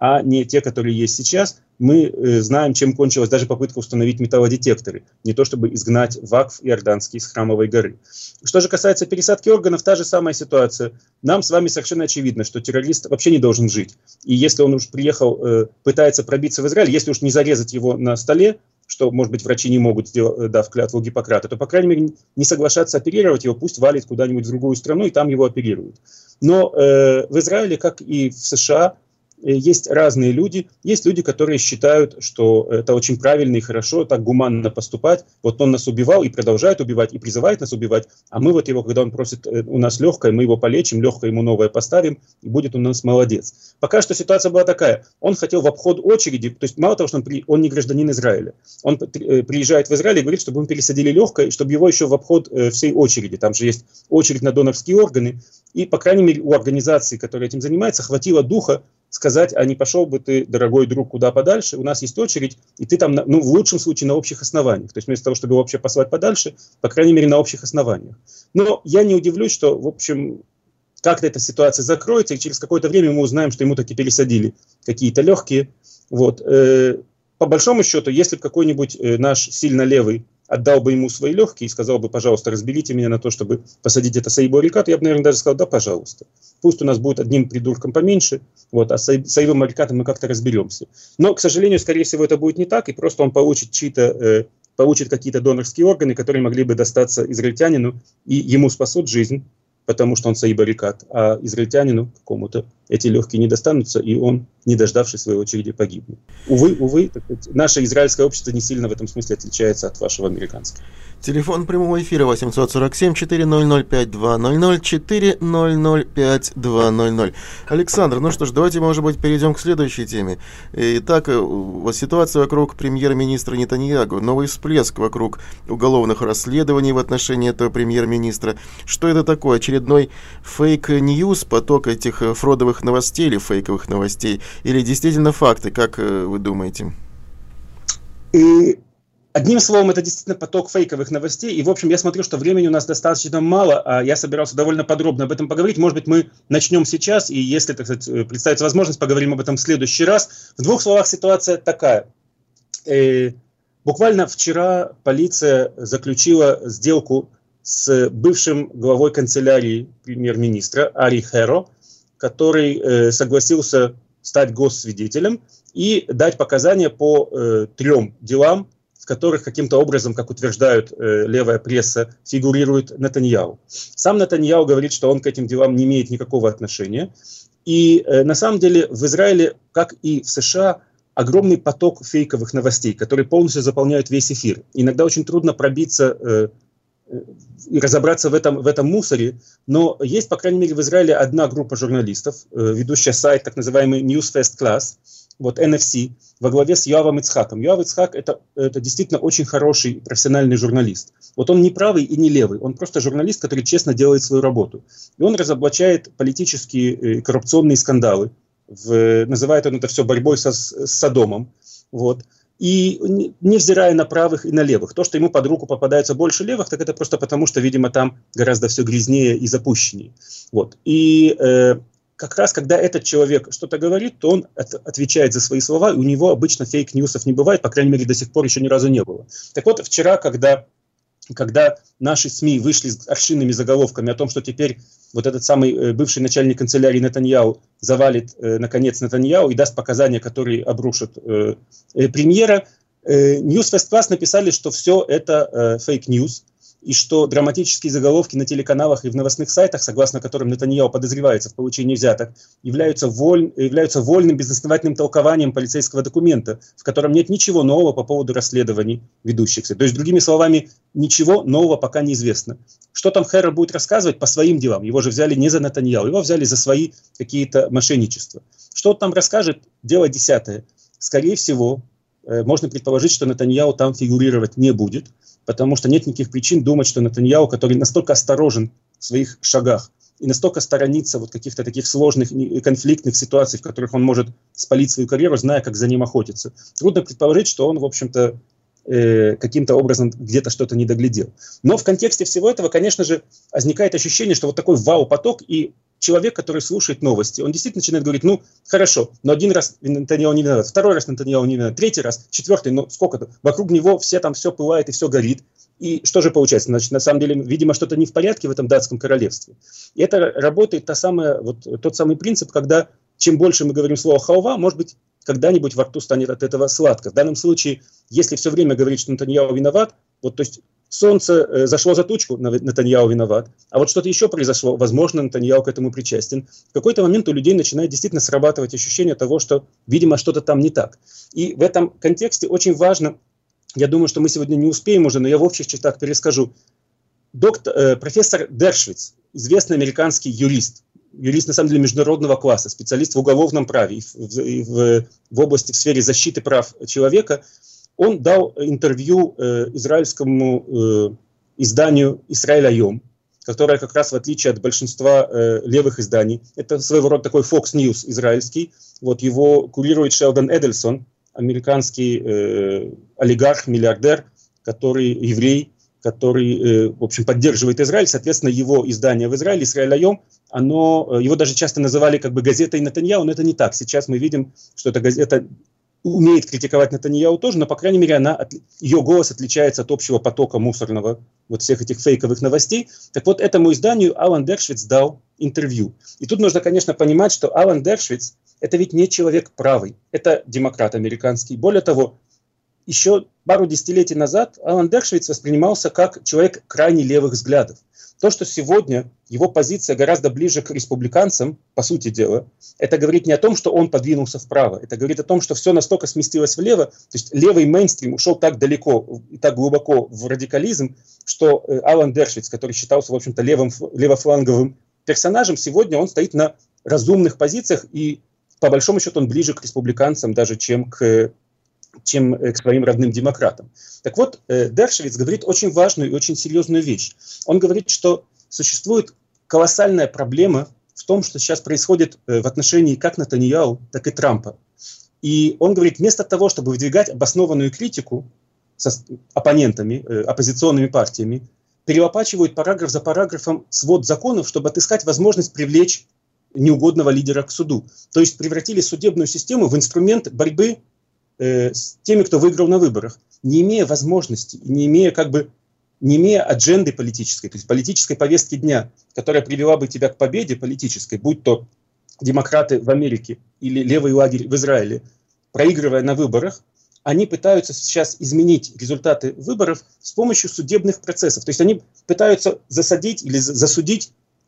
а не те, которые есть сейчас. Мы знаем, чем кончилась даже попытка установить металлодетекторы, не то чтобы изгнать вакф иорданский с Храмовой горы. Что же касается пересадки органов, та же самая ситуация. Нам с вами совершенно очевидно, что террорист вообще не должен жить. И если он уж приехал, пытается пробиться в Израиль, если уж не зарезать его на столе, что, может быть, врачи не могут сделать, дав клятву Гиппократа, то, по крайней мере, не соглашаться оперировать его, пусть валит куда-нибудь в другую страну, и там его оперируют. Но в Израиле, как и в США, есть разные люди. Есть люди, которые считают, что это очень правильно и хорошо, так гуманно поступать. Вот он нас убивал и продолжает убивать, и призывает нас убивать, а мы вот его, когда он просит у нас легкое, мы его полечим, легкое ему новое поставим, и будет у нас молодец. Пока что ситуация была такая. Он хотел в обход очереди, то есть мало того, что он не гражданин Израиля, он приезжает в Израиль и говорит, чтобы ему пересадили легкое, чтобы его еще в обход всей очереди. Там же есть очередь на донорские органы. И, по крайней мере, у организации, которая этим занимается, хватило духа сказать, а не пошел бы ты, дорогой друг, куда подальше, у нас есть очередь, и ты там, в лучшем случае, на общих основаниях. То есть вместо того, чтобы его вообще послать подальше, по крайней мере, на общих основаниях. Но я не удивлюсь, что, в общем, как-то эта ситуация закроется, и через какое-то время мы узнаем, что ему таки пересадили какие-то легкие. Вот. По большому счету, если бы какой-нибудь наш сильно левый отдал бы ему свои легкие и сказал бы, пожалуйста, разберите меня на то, чтобы посадить это Саибу Арикату, я бы, наверное, даже сказал, да, пожалуйста. Пусть у нас будет одним придурком поменьше, вот, а с Саибом Арикатом мы как-то разберемся. Но, к сожалению, скорее всего, это будет не так, и просто он получит какие-то донорские органы, которые могли бы достаться израильтянину, и ему спасут жизнь, потому что он Саиб Арикат, а израильтянину какому-то эти легкие не достанутся, и он, не дождавшись своей очереди, погибнет. Увы, наше израильское общество не сильно в этом смысле отличается от вашего американского. Телефон прямого эфира 847-400-5200, 400-5200. Александр, ну что ж, давайте, может быть, перейдем к следующей теме. Итак, ситуация вокруг премьер-министра Нетаньяху, новый всплеск вокруг уголовных расследований в отношении этого премьер-министра. Что это такое? Очередной фейк-ньюс, поток этих фродовых новостей или фейковых новостей? Или действительно факты, как вы думаете? Одним словом, это действительно поток фейковых новостей. И, в общем, я смотрю, что времени у нас достаточно мало, а я собирался довольно подробно об этом поговорить. Может быть, мы начнем сейчас, и если, так сказать, представится возможность, поговорим об этом в следующий раз. В двух словах ситуация такая. Буквально вчера полиция заключила сделку с бывшим главой канцелярии премьер-министра Ари Херо, который согласился стать госсвидетелем и дать показания по 3 делам, в которых каким-то образом, как утверждают левая пресса, фигурирует Нетаньяху. Сам Нетаньяху говорит, что он к этим делам не имеет никакого отношения. И на самом деле в Израиле, как и в США, огромный поток фейковых новостей, которые полностью заполняют весь эфир. Иногда очень трудно пробиться и разобраться в этом мусоре, но есть, по крайней мере, в Израиле одна группа журналистов, ведущая сайт, так называемый News First Class, вот NFC, во главе с Йоавом Ицхаком. Йоав Ицхак это действительно очень хороший профессиональный журналист. Вот он не правый и не левый, он просто журналист, который честно делает свою работу. И он разоблачает политические коррупционные скандалы, называет он это все борьбой с Содомом. Вот. И невзирая на правых и на левых. То, что ему под руку попадается больше левых, так это просто потому, что, видимо, там гораздо все грязнее и запущеннее. Вот. И как раз, когда этот человек что-то говорит, то он отвечает за свои слова, и у него обычно фейк-ньюсов не бывает, по крайней мере, до сих пор еще ни разу не было. Так вот, вчера, когда наши СМИ вышли с аршинными заголовками о том, что теперь вот этот самый бывший начальник канцелярии Нетаньяху завалит, наконец, Нетаньяху и даст показания, которые обрушат премьера, News First Class написали, что все это фейк-ньюс, и что драматические заголовки на телеканалах и в новостных сайтах, согласно которым Нетаньяху подозревается в получении взяток, являются вольным безосновательным толкованием полицейского документа, в котором нет ничего нового по поводу расследований ведущихся. То есть, другими словами, ничего нового пока не известно. Что там Херо будет рассказывать по своим делам? Его же взяли не за Нетаньяху, его взяли за свои какие-то мошенничества. Что он там расскажет? Дело 10. Скорее всего, можно предположить, что Нетаньяху там фигурировать не будет, потому что нет никаких причин думать, что Нетаньяху, который настолько осторожен в своих шагах и настолько сторонится вот каких-то таких сложных конфликтных ситуаций, в которых он может спалить свою карьеру, зная, как за ним охотиться. Трудно предположить, что он, в общем-то, каким-то образом где-то что-то не доглядел. Но в контексте всего этого, конечно же, возникает ощущение, что вот такой вау-поток, и человек, который слушает новости, он действительно начинает говорить, ну, хорошо, но один раз Нетаньяху не виноват, второй раз Нетаньяху не виноват, третий раз, четвертый, ну, сколько-то, вокруг него все пылает и все горит. И что же получается? Значит, на самом деле, видимо, что-то не в порядке в этом датском королевстве. И это работает тот самый принцип, когда чем больше мы говорим слово «халва», может быть, когда-нибудь во рту станет от этого сладко. В данном случае, если все время говорить, что Нетаньяху виноват, вот, то есть солнце зашло за тучку, Нетаньяху виноват, а вот что-то еще произошло, возможно, Нетаньяху к этому причастен. В какой-то момент у людей начинает действительно срабатывать ощущение того, что, видимо, что-то там не так. И в этом контексте очень важно, я думаю, что мы сегодня не успеем уже, но я в общих чертах перескажу. Профессор Дершвиц, известный американский юрист, на самом деле международного класса, специалист в уголовном праве и в области, в сфере защиты прав человека, он дал интервью израильскому изданию «Исраэль Айом», которое как раз в отличие от большинства левых изданий, это своего рода такой Fox News израильский, вот его курирует Шелдон Эдельсон, американский олигарх, миллиардер, который еврей, который, в общем, поддерживает Израиль. Соответственно, его издание в Израиле, «Исраэль Айом», его даже часто называли как бы газетой Нетаньяху, но это не так. Сейчас мы видим, что эта газета умеет критиковать Нетаньяху тоже, но, по крайней мере, ее голос отличается от общего потока мусорного, вот всех этих фейковых новостей. Так вот, этому изданию Алан Дершвиц дал интервью. И тут нужно, конечно, понимать, что Алан Дершвиц – это ведь не человек правый, это демократ американский. Более того, еще пару десятилетий назад Алан Дершвиц воспринимался как человек крайне левых взглядов. То, что сегодня его позиция гораздо ближе к республиканцам, по сути дела, это говорит не о том, что он подвинулся вправо, это говорит о том, что все настолько сместилось влево, то есть левый мейнстрим ушел так далеко и так глубоко в радикализм, что Алан Дершвиц, который считался, в общем-то, левофланговым персонажем, сегодня он стоит на разумных позициях, и по большому счету он ближе к республиканцам даже, чем к своим родным демократам. Так вот, Дершвиц говорит очень важную и очень серьезную вещь. Он говорит, что существует колоссальная проблема в том, что сейчас происходит в отношении как Нетаньяху, так и Трампа. И он говорит, вместо того, чтобы выдвигать обоснованную критику с оппонентами, оппозиционными партиями, перелопачивают параграф за параграфом свод законов, чтобы отыскать возможность привлечь неугодного лидера к суду. То есть превратили судебную систему в инструмент борьбы с теми, кто выиграл на выборах, не имея возможности, не имея адженды политической, то есть политической повестки дня, которая привела бы тебя к победе политической, будь то демократы в Америке или левый лагерь в Израиле, проигрывая на выборах, они пытаются сейчас изменить результаты выборов с помощью судебных процессов. То есть они пытаются засадить или засудить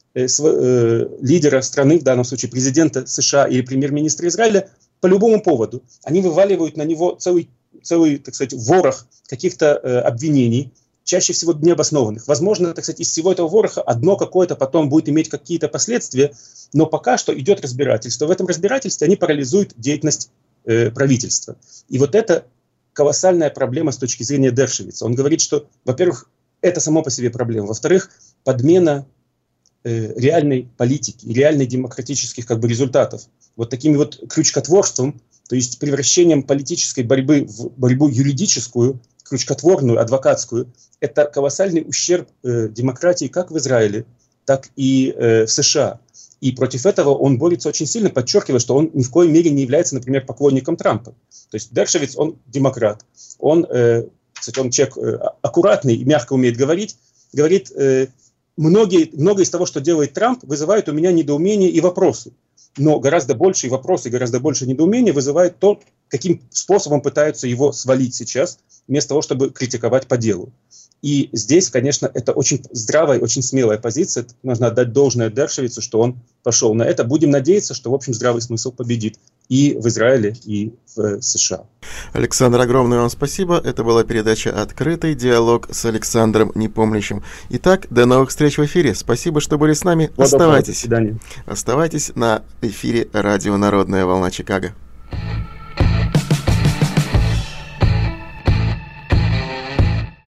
лидера страны, в данном случае президента США или премьер-министра Израиля, по любому поводу. Они вываливают на него целый, так сказать, ворох каких-то обвинений, чаще всего необоснованных. Возможно, так сказать, из всего этого вороха одно какое-то потом будет иметь какие-то последствия, но пока что идет разбирательство. В этом разбирательстве они парализуют деятельность правительства. И вот это колоссальная проблема с точки зрения Дершвица. Он говорит, что, во-первых, это само по себе проблема. Во-вторых, подмена реальной политики, реальных демократических результатов вот таким вот крючкотворством, то есть превращением политической борьбы в борьбу юридическую, крючкотворную, адвокатскую, это колоссальный ущерб демократии как в Израиле, так и в США. И против этого он борется очень сильно, подчеркивая, что он ни в коей мере не является, например, поклонником Трампа. То есть Дершвиц, он демократ, он человек аккуратный и мягко умеет говорить, говорит, многое из того, что делает Трамп, вызывает у меня недоумение и вопросы. Но гораздо большие вопросы, гораздо больше недоумения вызывает то, каким способом пытаются его свалить сейчас, вместо того, чтобы критиковать по делу. И здесь, конечно, это очень здравая, очень смелая позиция. Нужно отдать должное Дершвицу, что он пошел на это. Будем надеяться, что, в общем, здравый смысл победит и в Израиле, и в США. Александр, огромное вам спасибо. Это была передача «Открытый диалог» с Александром Непомнящим. Итак, до новых встреч в эфире. Спасибо, что были с нами. Оставайтесь. До свидания. Оставайтесь на эфире радио «Народная волна Чикаго».